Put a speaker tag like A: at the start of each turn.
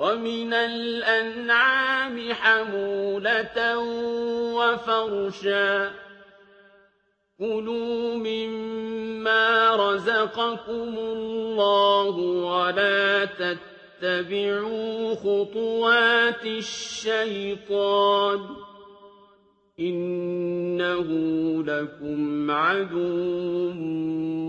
A: وَمِنَ الْأَنْعَامِ حَمُولَةً وَفَرْشًا ۚ كُلُوا مِمَّا رَزَقَكُمُ اللَّهُ وَلَا تَتَّبِعُوا خُطُوَاتِ الشَّيْطَانِ ۚ إِنَّهُ لَكُمْ عَدُوٌّ